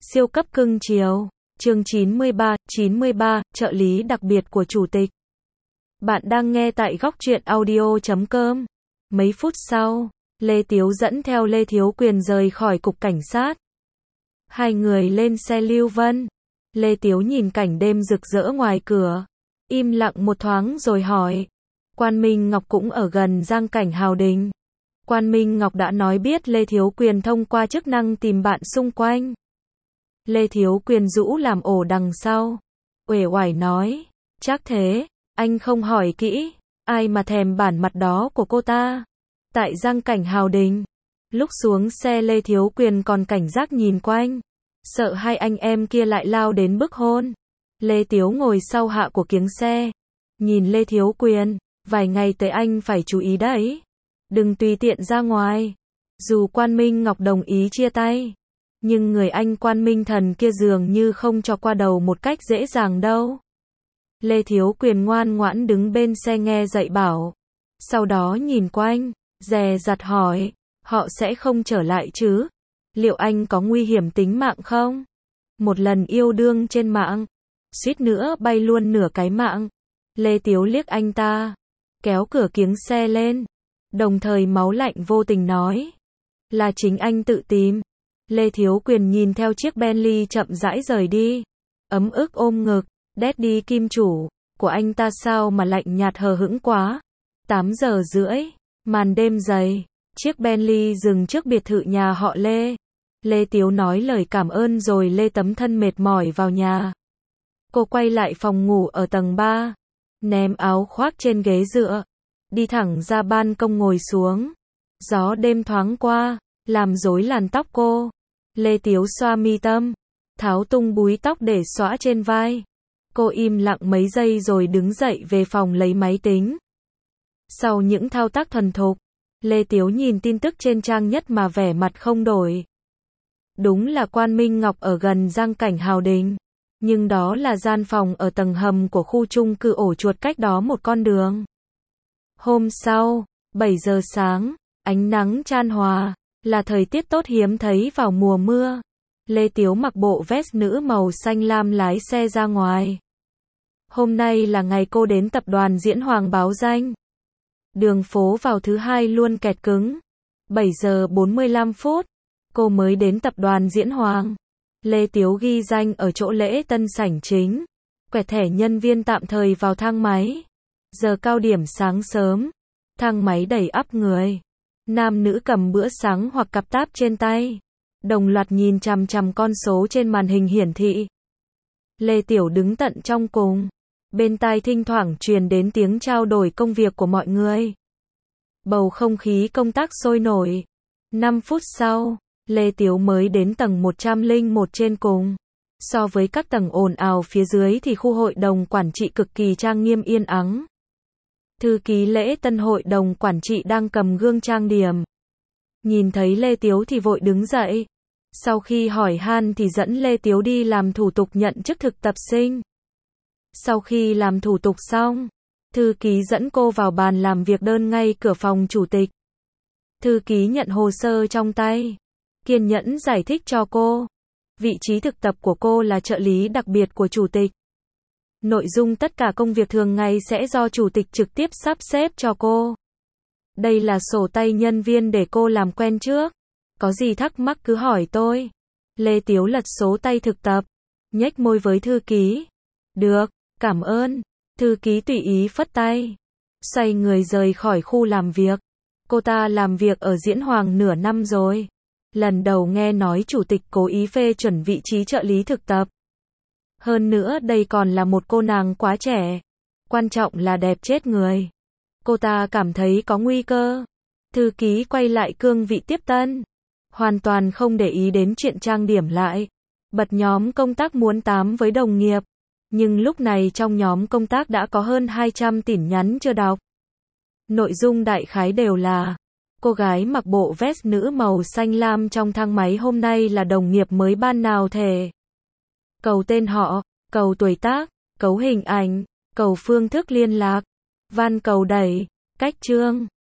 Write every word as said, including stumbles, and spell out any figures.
Siêu cấp cưng chiều. Chương chín mươi ba, chín mươi ba, trợ lý đặc biệt của chủ tịch. Bạn đang nghe tại góc truyện audio chấm com. Mấy phút sau, Lê Tiếu dẫn theo Lê Thiếu Quyền rời khỏi cục cảnh sát. Hai người lên xe lưu vân. Lê Tiếu nhìn cảnh đêm rực rỡ ngoài cửa, im lặng một thoáng rồi hỏi. Quan Minh Ngọc cũng ở gần Giang Cảnh Hào Đình. Quan Minh Ngọc đã nói biết Lê Thiếu Quyền thông qua chức năng tìm bạn xung quanh. Lê Thiếu Quyền rũ làm ổ đằng sau, uể oải nói, chắc thế, anh không hỏi kỹ, ai mà thèm bản mặt đó của cô ta. Tại Giang Cảnh Hào Đình, lúc xuống xe Lê Thiếu Quyền còn cảnh giác nhìn quanh, sợ hai anh em kia lại lao đến bức hôn. Lê Tiếu ngồi sau hạ của kiếng xe, nhìn Lê Thiếu Quyền, vài ngày tới anh phải chú ý đấy, đừng tùy tiện ra ngoài. Dù Quan Minh Ngọc đồng ý chia tay, nhưng người anh Quan Minh Thần kia dường như không cho qua đầu một cách dễ dàng đâu. Lê Thiếu Quyền ngoan ngoãn đứng bên xe nghe dạy bảo, sau đó nhìn quanh, dè dặt hỏi, họ sẽ không trở lại chứ? Liệu anh có nguy hiểm tính mạng không? Một lần yêu đương trên mạng, suýt nữa bay luôn nửa cái mạng. Lê Tiếu liếc anh ta, kéo cửa kiếng xe lên, đồng thời máu lạnh vô tình nói, là chính anh tự tìm. Lê Thiếu Quyền nhìn theo chiếc Bentley chậm rãi rời đi, ấm ức ôm ngực, Daddy kim chủ của anh ta sao mà lạnh nhạt hờ hững quá. Tám giờ rưỡi, màn đêm dày, chiếc Bentley dừng trước biệt thự nhà họ Lê. Lê Tiếu nói lời cảm ơn rồi lê tấm thân mệt mỏi vào nhà. Cô quay lại phòng ngủ ở tầng ba, ném áo khoác trên ghế dựa, đi thẳng ra ban công ngồi xuống. Gió đêm thoáng qua, làm rối làn tóc cô. Lê Tiếu xoa mi tâm, tháo tung búi tóc để xõa trên vai. Cô im lặng mấy giây rồi đứng dậy về phòng lấy máy tính. Sau những thao tác thuần thục, Lê Tiếu nhìn tin tức trên trang nhất mà vẻ mặt không đổi. Đúng là Quan Minh Ngọc ở gần Giang Cảnh Hào Đình, nhưng đó là gian phòng ở tầng hầm của khu chung cư ổ chuột cách đó một con đường. Hôm sau, bảy giờ sáng, ánh nắng chan hòa, là thời tiết tốt hiếm thấy vào mùa mưa. Lê Tiếu mặc bộ vest nữ màu xanh lam lái xe ra ngoài. Hôm nay là ngày cô đến tập đoàn Diễn Hoàng báo danh. Đường phố vào thứ hai luôn kẹt cứng. bảy giờ bốn mươi lăm phút, cô mới đến tập đoàn Diễn Hoàng. Lê Tiếu ghi danh ở chỗ lễ tân sảnh chính, quẹt thẻ nhân viên tạm thời vào thang máy. Giờ cao điểm sáng sớm, thang máy đầy ắp người. Nam nữ cầm bữa sáng hoặc cặp táp trên tay, đồng loạt nhìn chằm chằm con số trên màn hình hiển thị. Lê Tiểu đứng tận trong cùng, bên tai thỉnh thoảng truyền đến tiếng trao đổi công việc của mọi người. Bầu không khí công tác sôi nổi. năm phút sau, Lê Tiếu mới đến tầng một trăm lẻ một trên cùng. So với các tầng ồn ào phía dưới thì khu hội đồng quản trị cực kỳ trang nghiêm yên ắng. Thư ký lễ tân hội đồng quản trị đang cầm gương trang điểm. Nhìn thấy Lê Tiếu thì vội đứng dậy. Sau khi hỏi han thì dẫn Lê Tiếu đi làm thủ tục nhận chức thực tập sinh. Sau khi làm thủ tục xong, thư ký dẫn cô vào bàn làm việc đơn ngay cửa phòng chủ tịch. Thư ký nhận hồ sơ trong tay, kiên nhẫn giải thích cho cô. Vị trí thực tập của cô là trợ lý đặc biệt của chủ tịch. Nội dung tất cả công việc thường ngày sẽ do chủ tịch trực tiếp sắp xếp cho cô. Đây là sổ tay nhân viên để cô làm quen trước. Có gì thắc mắc cứ hỏi tôi. Lê Tiếu lật số tay thực tập, nhếch môi với thư ký. Được, cảm ơn. Thư ký tùy ý phất tay, xoay người rời khỏi khu làm việc. Cô ta làm việc ở Diễn Hoàng nửa năm rồi. Lần đầu nghe nói chủ tịch cố ý phê chuẩn vị trí trợ lý thực tập. Hơn nữa đây còn là một cô nàng quá trẻ. Quan trọng là đẹp chết người. Cô ta cảm thấy có nguy cơ. Thư ký quay lại cương vị tiếp tân, hoàn toàn không để ý đến chuyện trang điểm lại. Bật nhóm công tác muốn tám với đồng nghiệp. Nhưng lúc này trong nhóm công tác đã có hơn hai trăm tin nhắn chưa đọc. Nội dung đại khái đều là, cô gái mặc bộ vest nữ màu xanh lam trong thang máy hôm nay là đồng nghiệp mới ban nào thể. Cầu tên họ, cầu tuổi tác, cầu hình ảnh, cầu phương thức liên lạc, van cầu đẩy, cách chương.